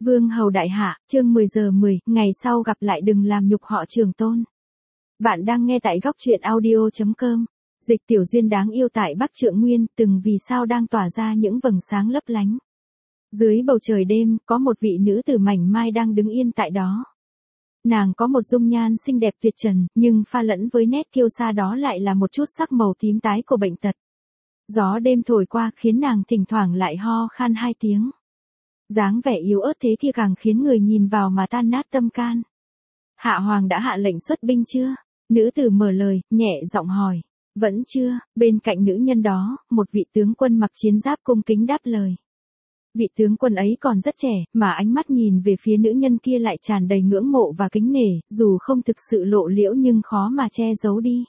Vương hầu đại hạ, chương 10 giờ 10, ngày sau gặp lại đừng làm nhục họ Trường Tôn. Bạn đang nghe tại góc truyện audio.com. Dịch Tiểu Duyên đáng yêu tại Bắc Trượng Nguyên, từng vì sao đang tỏa ra những vầng sáng lấp lánh. Dưới bầu trời đêm, có một vị nữ tử mảnh mai đang đứng yên tại đó. Nàng có một dung nhan xinh đẹp tuyệt trần, nhưng pha lẫn với nét kiêu sa đó lại là một chút sắc màu tím tái của bệnh tật. Gió đêm thổi qua khiến nàng thỉnh thoảng lại ho khan 2 tiếng. Dáng vẻ yếu ớt thế kia càng khiến người nhìn vào mà tan nát tâm can. Hạ Hoàng đã hạ lệnh xuất binh chưa? Nữ tử mở lời, nhẹ giọng hỏi. Vẫn chưa. Bên cạnh nữ nhân đó, một vị tướng quân mặc chiến giáp cung kính đáp lời. Vị tướng quân ấy còn rất trẻ, mà ánh mắt nhìn về phía nữ nhân kia lại tràn đầy ngưỡng mộ và kính nể, dù không thực sự lộ liễu nhưng khó mà che giấu đi.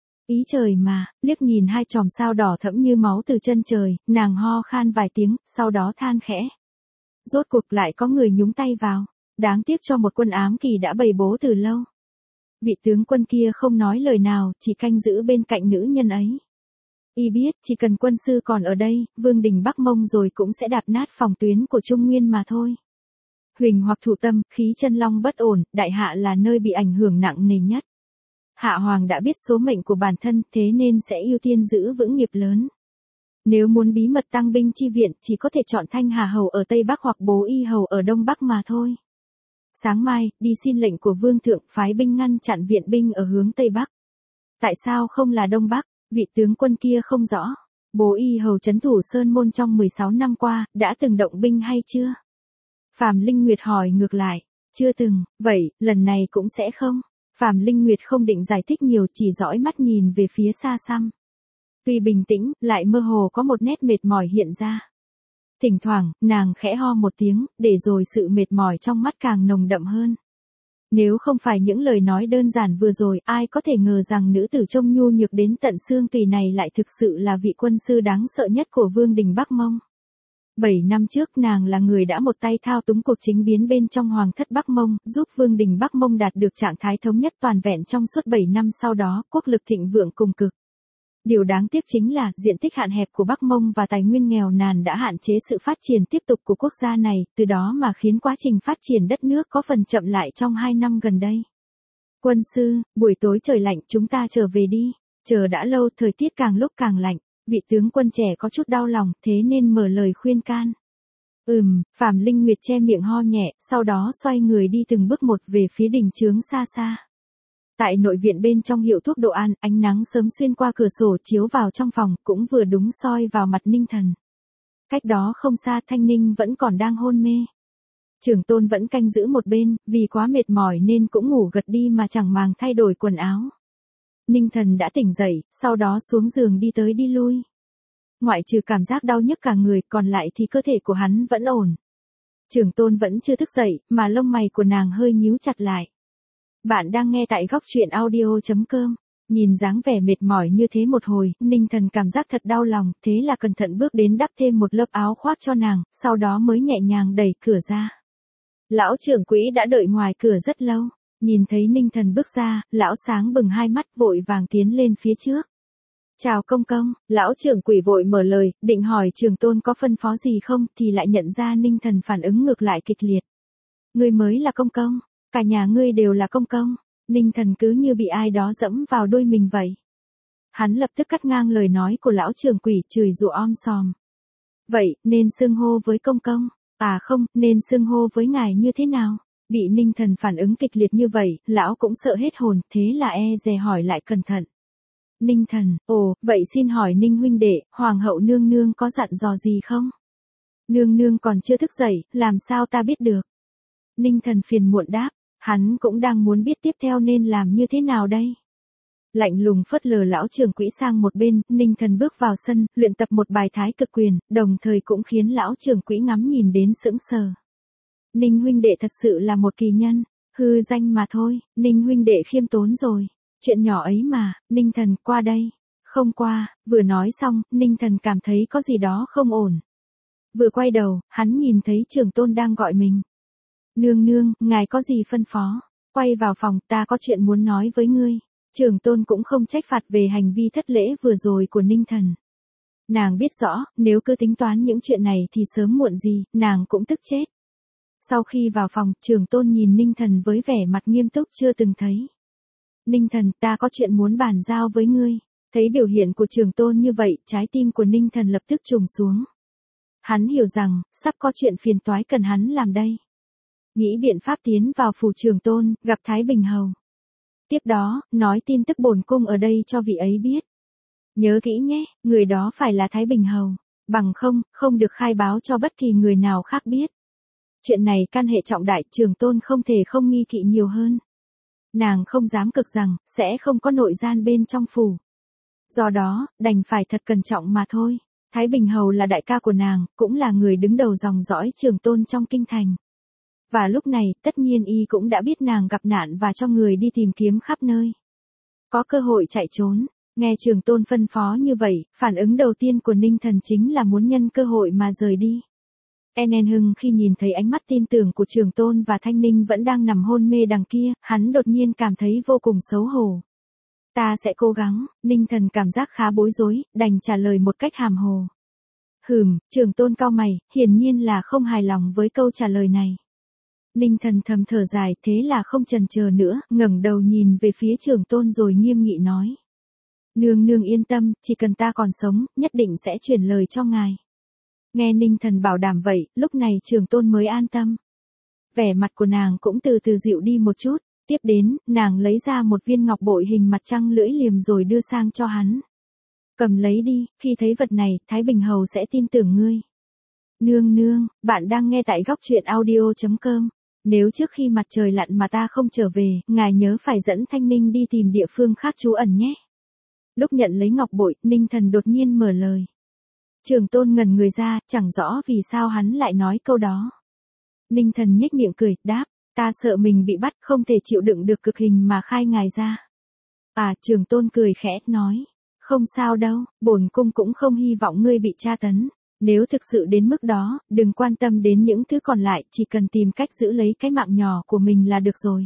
Ý trời mà, liếc nhìn 2 chòm sao đỏ thẫm như máu từ chân trời, nàng ho khan vài tiếng, sau đó than khẽ. Rốt cuộc lại có người nhúng tay vào, đáng tiếc cho một quân ám kỳ đã bày bố từ lâu. Vị tướng quân kia không nói lời nào, chỉ canh giữ bên cạnh nữ nhân ấy. Y biết, chỉ cần quân sư còn ở đây, vương đình Bắc Mông rồi cũng sẽ đạp nát phòng tuyến của Trung Nguyên mà thôi. Huỳnh hoặc thủ tâm, khí chân long bất ổn, đại hạ là nơi bị ảnh hưởng nặng nề nhất. Hạ Hoàng đã biết số mệnh của bản thân, thế nên sẽ ưu tiên giữ vững nghiệp lớn. Nếu muốn bí mật tăng binh chi viện, chỉ có thể chọn Thanh Hà Hầu ở Tây Bắc hoặc Bố Y Hầu ở Đông Bắc mà thôi. Sáng mai, đi xin lệnh của Vương Thượng phái binh ngăn chặn viện binh ở hướng Tây Bắc. Tại sao không là Đông Bắc? Vị tướng quân kia không rõ. Bố Y Hầu trấn thủ Sơn Môn trong 16 năm qua, đã từng động binh hay chưa? Phạm Linh Nguyệt hỏi ngược lại. Chưa từng, vậy, lần này cũng sẽ không. Phạm Linh Nguyệt không định giải thích nhiều, chỉ dõi mắt nhìn về phía xa xăm. Tuy bình tĩnh, lại mơ hồ có một nét mệt mỏi hiện ra. Thỉnh thoảng, nàng khẽ ho một tiếng, để rồi sự mệt mỏi trong mắt càng nồng đậm hơn. Nếu không phải những lời nói đơn giản vừa rồi, ai có thể ngờ rằng nữ tử trông nhu nhược đến tận xương tùy này lại thực sự là vị quân sư đáng sợ nhất của vương đình Bắc Mông. 7 năm trước nàng là người đã một tay thao túng cuộc chính biến bên trong Hoàng thất Bắc Mông, giúp vương đình Bắc Mông đạt được trạng thái thống nhất toàn vẹn trong suốt 7 năm sau đó, quốc lực thịnh vượng cùng cực. Điều đáng tiếc chính là, diện tích hạn hẹp của Bắc Mông và tài nguyên nghèo nàn đã hạn chế sự phát triển tiếp tục của quốc gia này, từ đó mà khiến quá trình phát triển đất nước có phần chậm lại trong 2 năm gần đây. Quân sư, buổi tối trời lạnh chúng ta trở về đi, chờ đã lâu thời tiết càng lúc càng lạnh, vị tướng quân trẻ có chút đau lòng, thế nên mở lời khuyên can. Phạm Linh Nguyệt che miệng ho nhẹ, sau đó xoay người đi từng bước một về phía đỉnh chướng xa xa. Tại nội viện bên trong hiệu thuốc Độ An, ánh nắng sớm xuyên qua cửa sổ chiếu vào trong phòng, cũng vừa đúng soi vào mặt Ninh Thần. Cách đó không xa Thanh Ninh vẫn còn đang hôn mê. Trường Tôn vẫn canh giữ một bên, vì quá mệt mỏi nên cũng ngủ gật đi mà chẳng màng thay đổi quần áo. Ninh Thần đã tỉnh dậy, sau đó xuống giường đi tới đi lui. Ngoại trừ cảm giác đau nhức cả người, còn lại thì cơ thể của hắn vẫn ổn. Trường Tôn vẫn chưa thức dậy, mà lông mày của nàng hơi nhíu chặt lại. Bạn đang nghe tại góc truyện audio.com. Nhìn dáng vẻ mệt mỏi như thế một hồi, Ninh Thần cảm giác thật đau lòng, thế là cẩn thận bước đến đắp thêm một lớp áo khoác cho nàng, sau đó mới nhẹ nhàng đẩy cửa ra. Lão trưởng quỹ đã đợi ngoài cửa rất lâu, nhìn thấy Ninh Thần bước ra, lão sáng bừng 2 mắt vội vàng tiến lên phía trước. Chào công công, lão trưởng quỹ vội mở lời, định hỏi Trường Tôn có phân phó gì không, thì lại nhận ra Ninh Thần phản ứng ngược lại kịch liệt. Ngươi mới là công công. Cả nhà ngươi đều là công công. Ninh Thần cứ như bị ai đó dẫm vào đôi mình vậy. Hắn lập tức cắt ngang lời nói của lão trưởng quỷ, chửi rủa om sòm. Vậy, nên xưng hô với công công. À không, nên xưng hô với ngài như thế nào? Bị Ninh Thần phản ứng kịch liệt như vậy, lão cũng sợ hết hồn, thế là dè hỏi lại cẩn thận. Ninh Thần, vậy xin hỏi Ninh huynh đệ, Hoàng hậu nương nương có dặn dò gì không? Nương nương còn chưa thức dậy, làm sao ta biết được? Ninh Thần phiền muộn đáp. Hắn cũng đang muốn biết tiếp theo nên làm như thế nào đây. Lạnh lùng phớt lờ lão trưởng quỹ sang một bên, Ninh Thần bước vào sân, luyện tập một bài thái cực quyền, đồng thời cũng khiến lão trưởng quỹ ngắm nhìn đến sững sờ. Ninh huynh đệ thật sự là một kỳ nhân, hư danh mà thôi, Ninh huynh đệ khiêm tốn rồi. Chuyện nhỏ ấy mà, Ninh Thần qua đây. Không qua, vừa nói xong, Ninh Thần cảm thấy có gì đó không ổn. Vừa quay đầu, hắn nhìn thấy Trường Tôn đang gọi mình. Nương nương, ngài có gì phân phó? Quay vào phòng, ta có chuyện muốn nói với ngươi. Trường Tôn cũng không trách phạt về hành vi thất lễ vừa rồi của Ninh Thần. Nàng biết rõ, nếu cứ tính toán những chuyện này thì sớm muộn gì, nàng cũng tức chết. Sau khi vào phòng, Trường Tôn nhìn Ninh Thần với vẻ mặt nghiêm túc chưa từng thấy. Ninh Thần, ta có chuyện muốn bàn giao với ngươi. Thấy biểu hiện của Trường Tôn như vậy, trái tim của Ninh Thần lập tức trùng xuống. Hắn hiểu rằng, sắp có chuyện phiền toái cần hắn làm đây. Nghĩ biện pháp tiến vào phủ Trường Tôn, gặp Thái Bình Hầu. Tiếp đó, nói tin tức bổn cung ở đây cho vị ấy biết. Nhớ kỹ nhé, người đó phải là Thái Bình Hầu. Bằng không được khai báo cho bất kỳ người nào khác biết. Chuyện này căn hệ trọng đại, Trường Tôn không thể không nghi kỵ nhiều hơn. Nàng không dám cực rằng, sẽ không có nội gian bên trong phủ. Do đó, đành phải thật cẩn trọng mà thôi. Thái Bình Hầu là đại ca của nàng, cũng là người đứng đầu dòng dõi Trường Tôn trong kinh thành. Và lúc này, tất nhiên y cũng đã biết nàng gặp nạn và cho người đi tìm kiếm khắp nơi. Có cơ hội chạy trốn, nghe Trường Tôn phân phó như vậy, phản ứng đầu tiên của Ninh Thần chính là muốn nhân cơ hội mà rời đi. En Hưng khi nhìn thấy ánh mắt tin tưởng của Trường Tôn và Thanh Ninh vẫn đang nằm hôn mê đằng kia, hắn đột nhiên cảm thấy vô cùng xấu hổ. Ta sẽ cố gắng, Ninh Thần cảm giác khá bối rối, đành trả lời một cách hàm hồ. Trường Tôn cau mày, hiển nhiên là không hài lòng với câu trả lời này. Ninh Thần thầm thở dài, thế là không chần chờ nữa, ngẩng đầu nhìn về phía Trường Tôn rồi nghiêm nghị nói. Nương yên tâm, chỉ cần ta còn sống, nhất định sẽ chuyển lời cho ngài. Nghe Ninh Thần bảo đảm vậy, lúc này Trường Tôn mới an tâm. Vẻ mặt của nàng cũng từ từ dịu đi một chút, tiếp đến, nàng lấy ra một viên ngọc bội hình mặt trăng lưỡi liềm rồi đưa sang cho hắn. Cầm lấy đi, khi thấy vật này, Thái Bình Hầu sẽ tin tưởng ngươi. Nương, bạn đang nghe tại góc truyện audio.com. Nếu trước khi mặt trời lặn mà ta không trở về, ngài nhớ phải dẫn Thanh Ninh đi tìm địa phương khác trú ẩn nhé. Lúc nhận lấy ngọc bội, Ninh Thần đột nhiên mở lời. Trường Tôn ngẩn người ra, chẳng rõ vì sao hắn lại nói câu đó. Ninh Thần nhếch miệng cười, đáp, ta sợ mình bị bắt, không thể chịu đựng được cực hình mà khai ngài ra. Trường Tôn cười khẽ, nói, không sao đâu, bổn cung cũng không hy vọng ngươi bị tra tấn. Nếu thực sự đến mức đó, đừng quan tâm đến những thứ còn lại, chỉ cần tìm cách giữ lấy cái mạng nhỏ của mình là được rồi.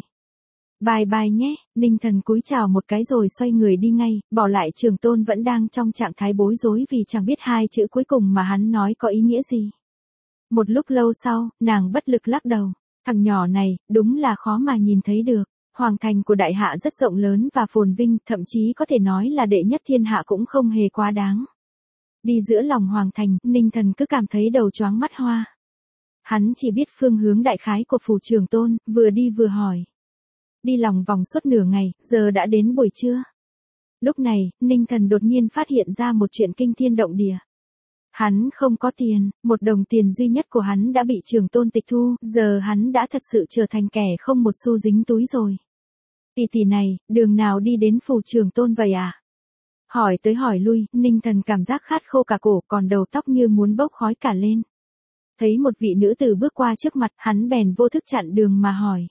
Bye nhé, Ninh Thần cúi chào một cái rồi xoay người đi ngay, bỏ lại Trường Tôn vẫn đang trong trạng thái bối rối vì chẳng biết hai chữ cuối cùng mà hắn nói có ý nghĩa gì. Một lúc lâu sau, nàng bất lực lắc đầu, thằng nhỏ này, đúng là khó mà nhìn thấy được. Hoàng thành của đại hạ rất rộng lớn và phồn vinh, thậm chí có thể nói là đệ nhất thiên hạ cũng không hề quá đáng. Đi giữa lòng hoàng thành, Ninh Thần cứ cảm thấy đầu choáng mắt hoa. Hắn chỉ biết phương hướng đại khái của phủ Trường Tôn, vừa đi vừa hỏi. Đi lòng vòng suốt nửa ngày, giờ đã đến buổi trưa. Lúc này, Ninh Thần đột nhiên phát hiện ra một chuyện kinh thiên động địa. Hắn không có tiền, một đồng tiền duy nhất của hắn đã bị Trường Tôn tịch thu, giờ hắn đã thật sự trở thành kẻ không một xu dính túi rồi. Tỷ này, đường nào đi đến phủ Trường Tôn vậy à? Hỏi tới hỏi lui, Ninh Thần cảm giác khát khô cả cổ, còn đầu tóc như muốn bốc khói cả lên. Thấy một vị nữ tử bước qua trước mặt, hắn bèn vô thức chặn đường mà hỏi.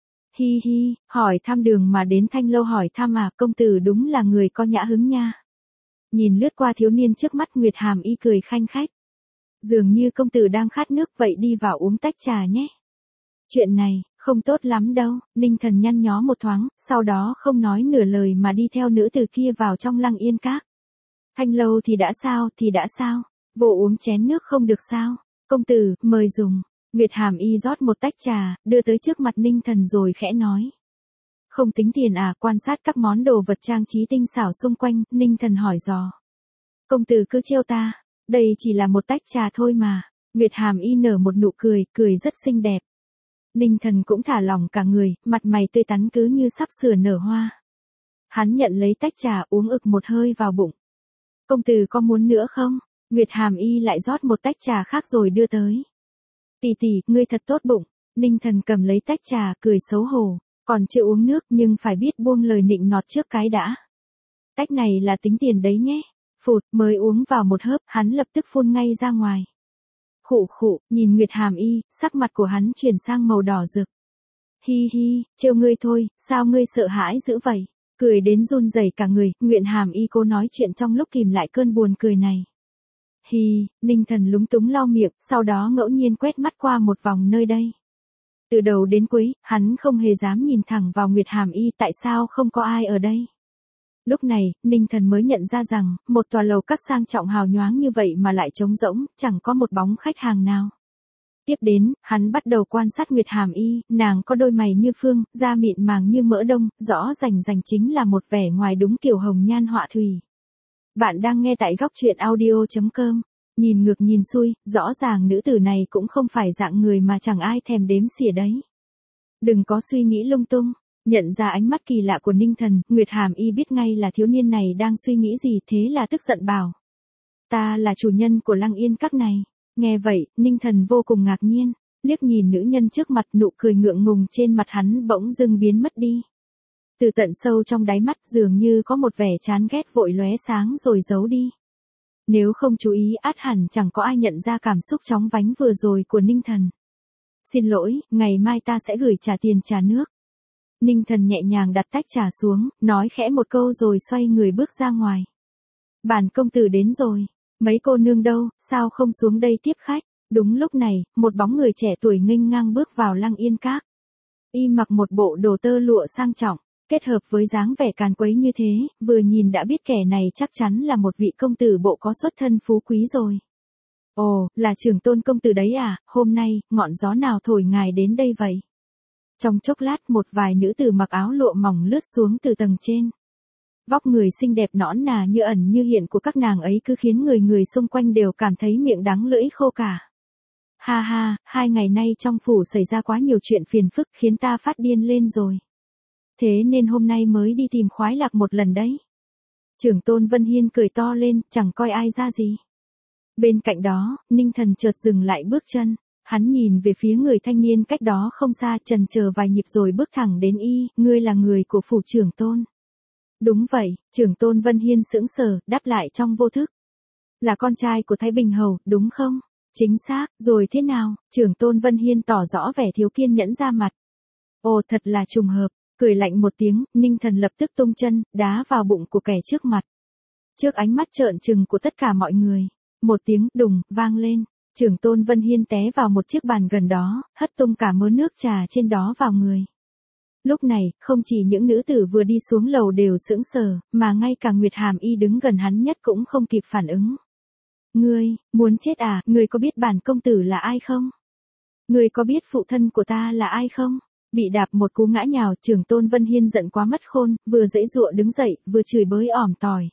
Hi, hỏi thăm đường mà đến Thanh Lâu hỏi thăm à, công tử đúng là người có nhã hứng nha. Nhìn lướt qua thiếu niên trước mắt, Nguyệt Hàm Y cười khanh khách. Dường như công tử đang khát nước, vậy đi vào uống tách trà nhé. Chuyện này, không tốt lắm đâu, Ninh Thần nhăn nhó một thoáng, sau đó không nói nửa lời mà đi theo nữ tử kia vào trong Lăng Yên Các. Thanh Lâu thì đã sao, vô uống chén nước không được sao, công tử, mời dùng. Nguyệt Hàm Y rót một tách trà, đưa tới trước mặt Ninh Thần rồi khẽ nói. Không tính tiền à, quan sát các món đồ vật trang trí tinh xảo xung quanh, Ninh Thần hỏi dò. Công tử cứ trêu ta, đây chỉ là một tách trà thôi mà. Nguyệt Hàm Y nở một nụ cười, cười rất xinh đẹp. Ninh Thần cũng thả lỏng cả người, mặt mày tươi tắn cứ như sắp sửa nở hoa. Hắn nhận lấy tách trà, uống ực một hơi vào bụng. Công tử có muốn nữa không? Nguyệt Hàm Y lại rót một tách trà khác rồi đưa tới. Tỷ, ngươi thật tốt bụng. Ninh Thần cầm lấy tách trà, cười xấu hổ, còn chưa uống nước nhưng phải biết buông lời nịnh nọt trước cái đã. Tách này là tính tiền đấy nhé. Phụt, mới uống vào một hớp, hắn lập tức phun ngay ra ngoài. Khụ, nhìn Nguyệt Hàm Y, sắc mặt của hắn chuyển sang màu đỏ rực. Hi, trêu ngươi thôi, sao ngươi sợ hãi dữ vậy? Cười đến run rẩy cả người, Nguyệt Hàm Y cố nói chuyện trong lúc kìm lại cơn buồn cười này. Hi, Ninh Thần lúng túng lau miệng, sau đó ngẫu nhiên quét mắt qua một vòng nơi đây. Từ đầu đến cuối, hắn không hề dám nhìn thẳng vào Nguyệt Hàm Y, tại sao không có ai ở đây. Lúc này, Ninh Thần mới nhận ra rằng, một tòa lầu các sang trọng hào nhoáng như vậy mà lại trống rỗng, chẳng có một bóng khách hàng nào. Tiếp đến, hắn bắt đầu quan sát Nguyệt Hàm Y, nàng có đôi mày như phương, da mịn màng như mỡ đông, rõ rành rành chính là một vẻ ngoài đúng kiểu hồng nhan họa thủy. Bạn đang nghe tại góc truyện audio.com. Nhìn ngược nhìn xuôi, rõ ràng nữ tử này cũng không phải dạng người mà chẳng ai thèm đếm xỉa đấy. Đừng có suy nghĩ lung tung. Nhận ra ánh mắt kỳ lạ của Ninh Thần, Nguyệt Hàm Y biết ngay là thiếu niên này đang suy nghĩ gì, thế là tức giận bảo. Ta là chủ nhân của Lăng Yên Các này. Nghe vậy, Ninh Thần vô cùng ngạc nhiên, liếc nhìn nữ nhân trước mặt, nụ cười ngượng ngùng trên mặt hắn bỗng dưng biến mất đi. Từ tận sâu trong đáy mắt dường như có một vẻ chán ghét vội lóe sáng rồi giấu đi. Nếu không chú ý át hẳn chẳng có ai nhận ra cảm xúc chóng vánh vừa rồi của Ninh Thần. Xin lỗi, ngày mai ta sẽ gửi trả tiền trà nước. Ninh Thần nhẹ nhàng đặt tách trà xuống, nói khẽ một câu rồi xoay người bước ra ngoài. Bản công tử đến rồi. Mấy cô nương đâu, sao không xuống đây tiếp khách? Đúng lúc này, một bóng người trẻ tuổi nghênh ngang bước vào Lăng Yên Các. Y mặc một bộ đồ tơ lụa sang trọng, kết hợp với dáng vẻ càn quấy như thế, vừa nhìn đã biết kẻ này chắc chắn là một vị công tử bộ có xuất thân phú quý rồi. Ồ, là Trường Tôn công tử đấy à, hôm nay, ngọn gió nào thổi ngài đến đây vậy? Trong chốc lát một vài nữ tử mặc áo lụa mỏng lướt xuống từ tầng trên. Vóc người xinh đẹp nõn nà như ẩn như hiện của các nàng ấy cứ khiến người xung quanh đều cảm thấy miệng đắng lưỡi khô cả. Ha ha, 2 ngày nay trong phủ xảy ra quá nhiều chuyện phiền phức khiến ta phát điên lên rồi. Thế nên hôm nay mới đi tìm khoái lạc một lần đấy. Trưởng Tôn Vân Hiên cười to lên, chẳng coi ai ra gì. Bên cạnh đó, Ninh Thần chợt dừng lại bước chân. Hắn nhìn về phía người thanh niên cách đó không xa, chần chờ vài nhịp rồi bước thẳng đến y, ngươi là người của phủ Trưởng Tôn. Đúng vậy, Trưởng Tôn Vân Hiên sững sờ, đáp lại trong vô thức. Là con trai của Thái Bình Hầu, đúng không? Chính xác, rồi thế nào? Trưởng Tôn Vân Hiên tỏ rõ vẻ thiếu kiên nhẫn ra mặt. Ồ, thật là trùng hợp, cười lạnh một tiếng, Ninh Thần lập tức tung chân, đá vào bụng của kẻ trước mặt. Trước ánh mắt trợn trừng của tất cả mọi người, một tiếng đùng vang lên, Trưởng Tôn Vân Hiên té vào một chiếc bàn gần đó, hất tung cả mớ nước trà trên đó vào người. Lúc này, không chỉ những nữ tử vừa đi xuống lầu đều sững sờ, mà ngay cả Nguyệt Hàm Y đứng gần hắn nhất cũng không kịp phản ứng. Ngươi, muốn chết à, ngươi có biết bản công tử là ai không? Ngươi có biết phụ thân của ta là ai không? Bị đạp một cú ngã nhào, Trưởng Tôn Vân Hiên giận quá mất khôn, vừa giãy giụa đứng dậy, vừa chửi bới ỏm tỏi.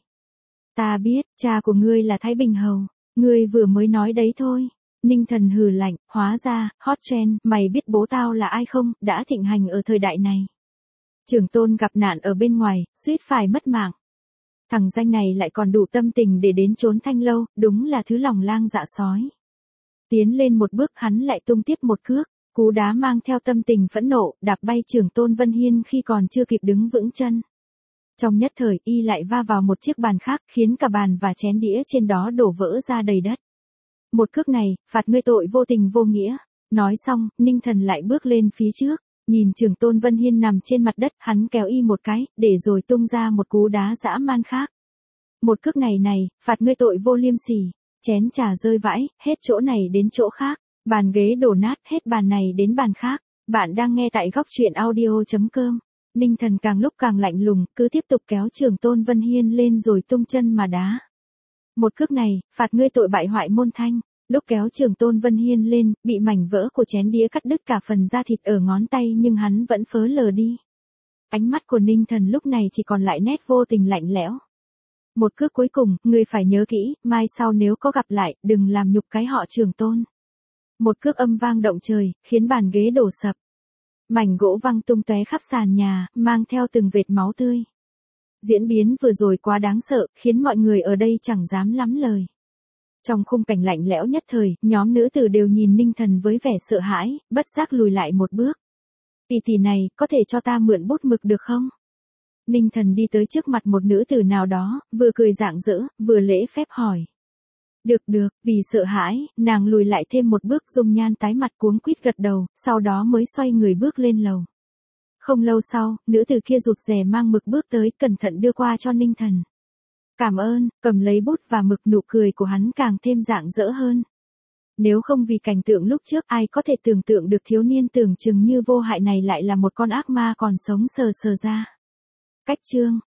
Ta biết, cha của ngươi là Thái Bình Hầu, ngươi vừa mới nói đấy thôi. Ninh Thần hừ lạnh, hóa ra, hot trend, mày biết bố tao là ai không, đã thịnh hành ở thời đại này. Trưởng Tôn gặp nạn ở bên ngoài, suýt phải mất mạng. Thằng danh này lại còn đủ tâm tình để đến trốn Thanh Lâu, đúng là thứ lòng lang dạ sói. Tiến lên một bước hắn lại tung tiếp một cước, cú đá mang theo tâm tình phẫn nộ, đạp bay Trưởng Tôn Vân Hiên khi còn chưa kịp đứng vững chân. Trong nhất thời, y lại va vào một chiếc bàn khác, khiến cả bàn và chén đĩa trên đó đổ vỡ ra đầy đất. Một cước này, phạt ngươi tội vô tình vô nghĩa. Nói xong, Ninh Thần lại bước lên phía trước, nhìn Trưởng Tôn Vân Hiên nằm trên mặt đất, hắn kéo y một cái, để rồi tung ra một cú đá dã man khác. Một cước này, phạt ngươi tội vô liêm sỉ. Chén trà rơi vãi, hết chỗ này đến chỗ khác, bàn ghế đổ nát, hết bàn này đến bàn khác. Bạn đang nghe tại góc truyện audio.com. Ninh Thần càng lúc càng lạnh lùng, cứ tiếp tục kéo Trưởng Tôn Vân Hiên lên rồi tung chân mà đá. Một cước này, phạt ngươi tội bại hoại môn thanh. Lúc kéo Trưởng Tôn Vân Hiên lên, bị mảnh vỡ của chén đĩa cắt đứt cả phần da thịt ở ngón tay nhưng hắn vẫn phớ lờ đi. Ánh mắt của Ninh Thần lúc này chỉ còn lại nét vô tình lạnh lẽo. Một cước cuối cùng, ngươi phải nhớ kỹ, mai sau nếu có gặp lại, đừng làm nhục cái họ Trưởng Tôn. Một cước âm vang động trời, khiến bàn ghế đổ sập. Mảnh gỗ văng tung tóe khắp sàn nhà, mang theo từng vệt máu tươi. Diễn biến vừa rồi quá đáng sợ, khiến mọi người ở đây chẳng dám lắm lời. Trong khung cảnh lạnh lẽo nhất thời, nhóm nữ tử đều nhìn Ninh Thần với vẻ sợ hãi, bất giác lùi lại một bước. Tỷ này, có thể cho ta mượn bút mực được không? Ninh Thần đi tới trước mặt một nữ tử nào đó, vừa cười rạng rỡ, vừa lễ phép hỏi. Được, vì sợ hãi, nàng lùi lại thêm một bước, dung nhan tái mặt cuống quýt gật đầu, sau đó mới xoay người bước lên lầu. Không lâu sau, nữ tử kia rụt rè mang mực bước tới, cẩn thận đưa qua cho Ninh Thần. Cảm ơn, cầm lấy bút và mực, nụ cười của hắn càng thêm rạng rỡ hơn. Nếu không vì cảnh tượng lúc trước, ai có thể tưởng tượng được thiếu niên tưởng chừng như vô hại này lại là một con ác ma còn sống sờ sờ ra. Cách chương